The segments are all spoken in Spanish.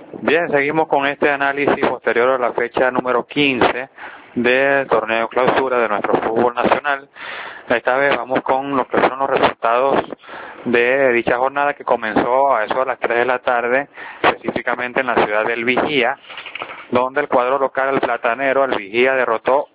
Bien, seguimos con este análisis posterior a la fecha número 15 del torneo clausura de nuestro fútbol nacional. Esta vez vamos con lo que fueron los resultados de dicha jornada que comenzó a eso de las 3 de la tarde, específicamente en la ciudad del Vigía, donde el cuadro local, el Platanero, el Vigía, derrotó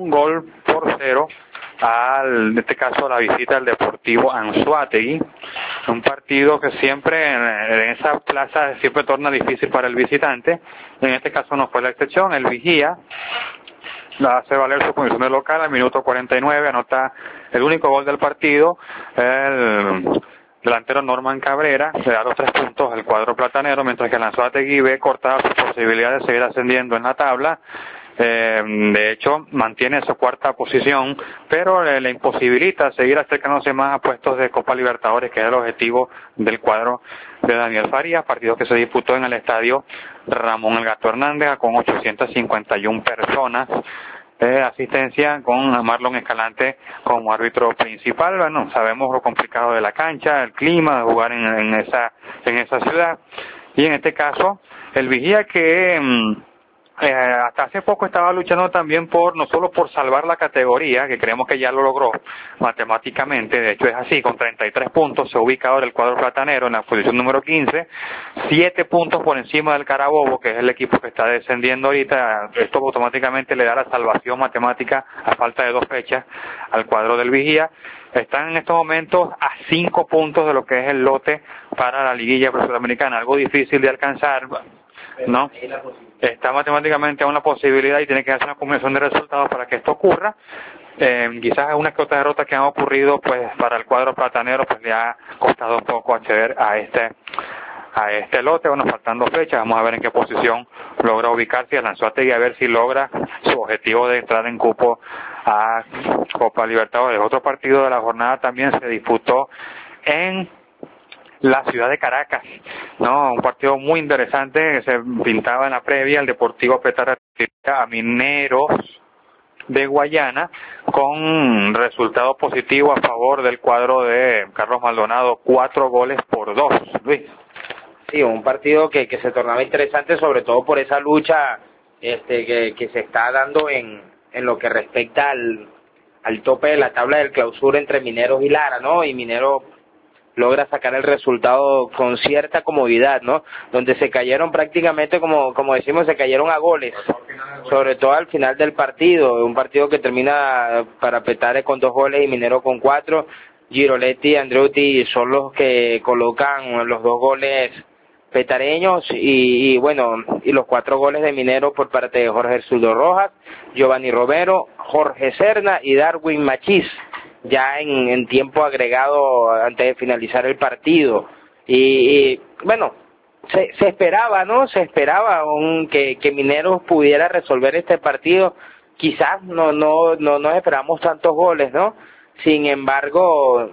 1-0 en este caso la visita al Deportivo Anzoátegui, un partido que siempre en esa plaza siempre torna difícil para el visitante. En este caso no fue la excepción. El Vigía hace valer su condición de local al minuto 49, anota el único gol del partido, el delantero Norman Cabrera, le da los 3 puntos al cuadro platanero, mientras que el Anzoátegui ve cortada su posibilidad de seguir ascendiendo en la tabla. De hecho mantiene su cuarta posición, pero le imposibilita seguir acercándose más a puestos de Copa Libertadores, que es el objetivo del cuadro de Daniel Farías, partido que se disputó en el estadio Ramón El Gato Hernández con 851 personas. Asistencia con Marlon Escalante como árbitro principal. Bueno, sabemos lo complicado de la cancha, el clima, de jugar en esa ciudad, y en este caso el Vigía que hasta hace poco estaba luchando también no solo por salvar la categoría, que creemos que ya lo logró matemáticamente, de hecho es así, con 33 puntos se ubica ahora el cuadro platanero en la posición número 15, 7 puntos por encima del Carabobo, que es el equipo que está descendiendo ahorita. Esto automáticamente le da la salvación matemática a falta de 2 fechas al cuadro del Vigía. Están en estos momentos a 5 puntos de lo que es el lote para la liguilla sudamericana, algo difícil de alcanzar, ¿no? Está matemáticamente a una posibilidad y tiene que hacer una combinación de resultados para que esto ocurra. Quizás una que otra derrota que han ocurrido, pues para el cuadro platanero pues le ha costado un poco acceder a este lote. Bueno, faltando fechas, vamos a ver en qué posición logra ubicarse el Anzoátegui, a ver si logra su objetivo de entrar en cupo a Copa Libertadores. Otro partido de la jornada también se disputó en la ciudad de Caracas, no, un partido muy interesante que se pintaba en la previa. El Deportivo Petare a Mineros de Guayana con resultado positivo a favor del cuadro de Carlos Maldonado, 4-2. Luis. Sí, un partido que se tornaba interesante, sobre todo por esa lucha que se está dando en lo que respecta al tope de la tabla del clausura entre Mineros y Lara, ¿no? Y Mineros logra sacar el resultado con cierta comodidad, ¿no? Donde se cayeron prácticamente, como decimos, se cayeron a goles, sobre todo al final del partido, un partido que termina para Petare con 2 goles y Minero con 4. Giroletti y Andreuti son los que colocan los 2 goles petareños y los 4 goles de Minero por parte de Jorge Zurdo Rojas, Giovanni Romero, Jorge Serna y Darwin Machís, ya en tiempo agregado antes de finalizar el partido. Y bueno, se esperaba, ¿no? Se esperaba que Mineros pudiera resolver este partido. Quizás no esperamos tantos goles, ¿no? Sin embargo,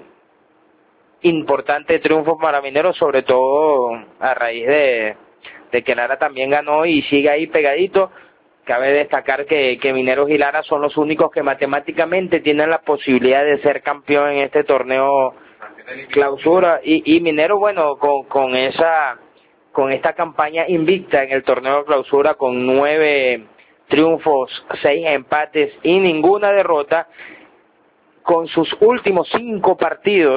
importante triunfo para Mineros, sobre todo a raíz de que Lara también ganó y sigue ahí pegadito. Cabe destacar que Mineros y Lara son los únicos que matemáticamente tienen la posibilidad de ser campeón en este torneo clausura, y Mineros, bueno, con esta campaña invicta en el torneo clausura, con 9 triunfos, 6 empates y ninguna derrota, con sus últimos 5 partidos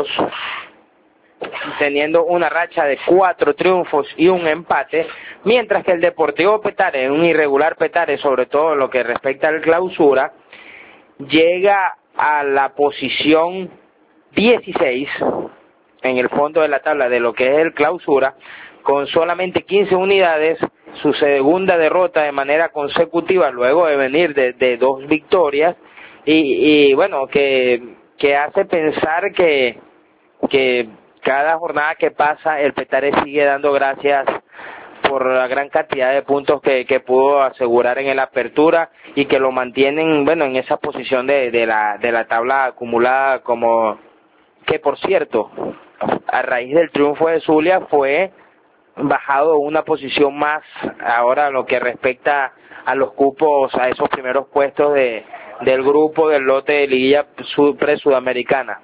teniendo una racha de 4 triunfos y 1 empate, mientras que el Deportivo Petare, un irregular Petare, sobre todo en lo que respecta al clausura, llega a la posición 16 en el fondo de la tabla de lo que es el clausura, con solamente 15 unidades, su segunda derrota de manera consecutiva luego de venir de 2 victorias, y bueno, que hace pensar que cada jornada que pasa el Petare sigue dando gracias por la gran cantidad de puntos que pudo asegurar en el apertura y que lo mantienen, bueno, en esa posición de la tabla acumulada, como que, por cierto, a raíz del triunfo de Zulia fue bajado una posición más ahora lo que respecta a los cupos, a esos primeros puestos del grupo del lote de liguilla pre-sudamericana.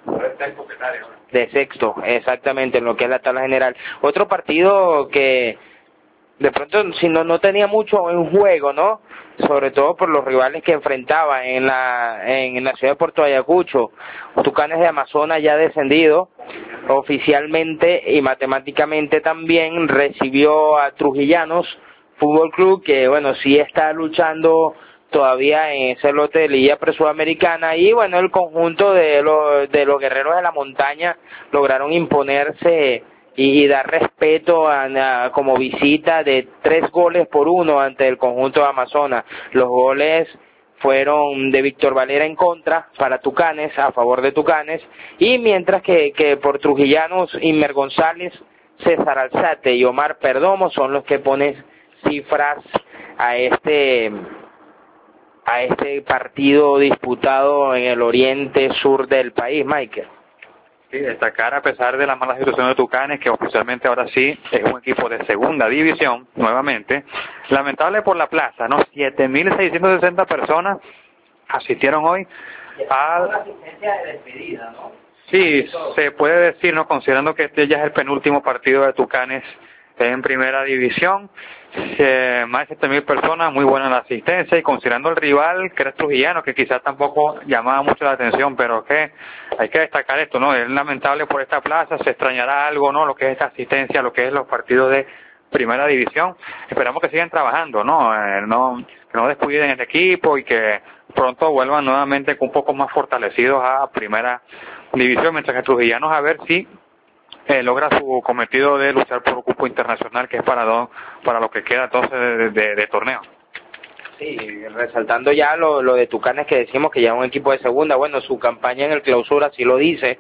De sexto, exactamente, en lo que es la tabla general. Otro partido que de pronto si no tenía mucho en juego, ¿no? Sobre todo por los rivales que enfrentaba en la ciudad de Puerto Ayacucho. Tucanes de Amazonas ya descendido oficialmente y matemáticamente también, recibió a Trujillanos Fútbol Club, que bueno, sí está luchando todavía en ese lote de Liga Presudamericana, y bueno, el conjunto de los guerreros de la montaña lograron imponerse y dar respeto como visita de 3-1 ante el conjunto de Amazonas. Los goles fueron de Víctor Valera en contra para Tucanes, a favor de Tucanes, y mientras que por Trujillanos, Inmer González, César Alzate y Omar Perdomo son los que ponen cifras a este partido disputado en el oriente sur del país, Michael. Sí, destacar a pesar de la mala situación de Tucanes, que oficialmente ahora sí es un equipo de segunda división, nuevamente, lamentable por la plaza, ¿no? 7.660 personas asistieron hoy a una asistencia de despedida, ¿no? Sí, se puede decir, ¿no? Considerando que este ya es el penúltimo partido de Tucanes en primera división, más de 7.000 personas, muy buena la asistencia, y considerando el rival, que era Trujillano, que quizás tampoco llamaba mucho la atención, pero que hay que destacar esto, ¿no? Es lamentable por esta plaza, se extrañará algo, ¿no? Lo que es esta asistencia, lo que es los partidos de primera división. Esperamos que sigan trabajando, ¿no? Que no descuiden el equipo y que pronto vuelvan nuevamente un poco más fortalecidos a primera división, mientras que Trujillanos a ver si logra su cometido de luchar por un cupo internacional, que es para lo que queda entonces de torneo. Sí, resaltando ya lo de Tucanes, que decimos que ya es un equipo de segunda. Bueno, su campaña en el clausura sí lo dice,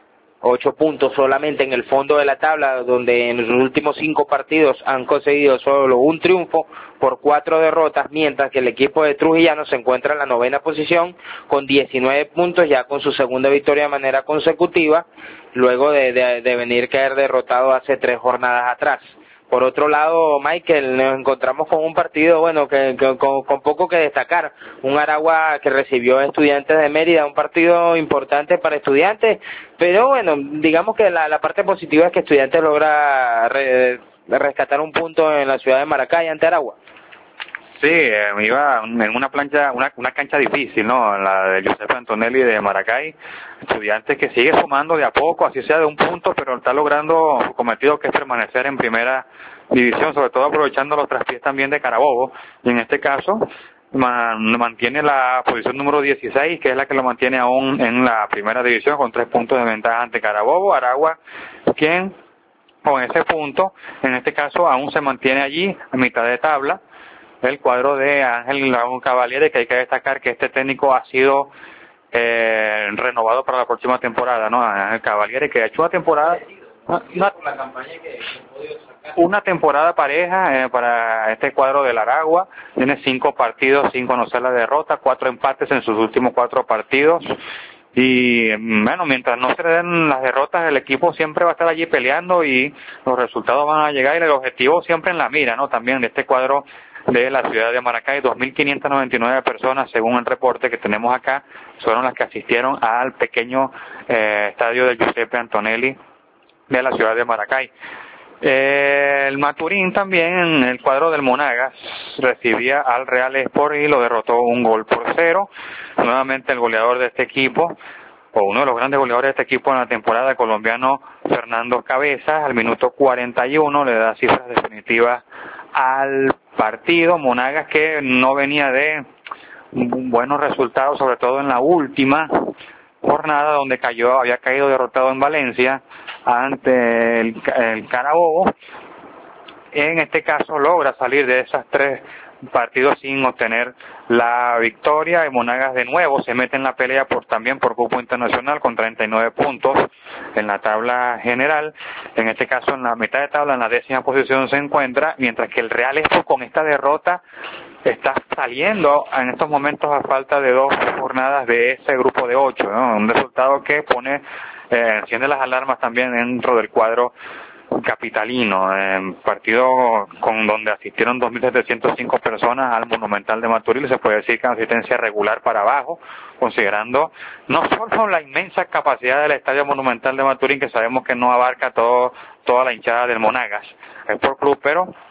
8 puntos solamente en el fondo de la tabla, donde en los últimos 5 partidos han conseguido solo un triunfo por 4 derrotas, mientras que el equipo de Trujillano se encuentra en la 9ª posición con 19 puntos, ya con su segunda victoria de manera consecutiva, luego de venir caer derrotado hace 3 jornadas atrás. Por otro lado, Michael, nos encontramos con un partido, bueno, con poco que destacar. Un Aragua que recibió a Estudiantes de Mérida, un partido importante para Estudiantes, pero bueno, digamos que la parte positiva es que Estudiantes logra rescatar un punto en la ciudad de Maracay ante Aragua. Sí, iba en una cancha difícil, ¿no? La de Giuseppe Antonelli de Maracay. Estudiantes que sigue sumando de a poco, así sea de un punto, pero está logrando su cometido, que es permanecer en primera división, sobre todo aprovechando los traspiés también de Carabobo. Y en este caso, mantiene la posición número 16, que es la que lo mantiene aún en la primera división, con 3 puntos de ventaja ante Carabobo. Aragua, quien con ese punto, en este caso, aún se mantiene allí, a mitad de tabla. El cuadro de Ángel Lagún Cavaliere, que hay que destacar que este técnico ha sido renovado para la próxima temporada, ¿no? Ángel Cavaliere, que ha hecho una temporada pareja para este cuadro del Aragua. Tiene 5 partidos sin conocer la derrota, 4 empates en sus últimos 4 partidos. Y bueno, mientras no se le den las derrotas, el equipo siempre va a estar allí peleando y los resultados van a llegar, y el objetivo siempre en la mira, ¿no? También de este cuadro de la ciudad de Maracay, 2.599 personas, según el reporte que tenemos acá, fueron las que asistieron al pequeño estadio de Giuseppe Antonelli de la ciudad de Maracay. El Maturín también, en el cuadro del Monagas, recibía al Real Sport y lo derrotó 1-0. Nuevamente el goleador de este equipo, o uno de los grandes goleadores de este equipo en la temporada, colombiano Fernando Cabezas, al minuto 41 le da cifras definitivas al partido. Monagas, que no venía de buenos resultados, sobre todo en la última jornada, donde había caído derrotado en Valencia ante el Carabobo. En este caso logra salir de esas 3 partidos sin obtener la victoria, y Monagas de nuevo se mete en la pelea también por cupo internacional con 39 puntos en la tabla general. En este caso, en la mitad de tabla, en la 10ª posición se encuentra, mientras que el Real Esport, con esta derrota, está saliendo en estos momentos a falta de 2 jornadas de ese grupo de 8, ¿no? Un resultado que enciende las alarmas también dentro del cuadro capitalino. Partido donde asistieron 2.705 personas al Monumental de Maturín. Se puede decir que asistencia regular para abajo, considerando no solo la inmensa capacidad del Estadio Monumental de Maturín, que sabemos que no abarca toda la hinchada del Monagas Sport Club, pero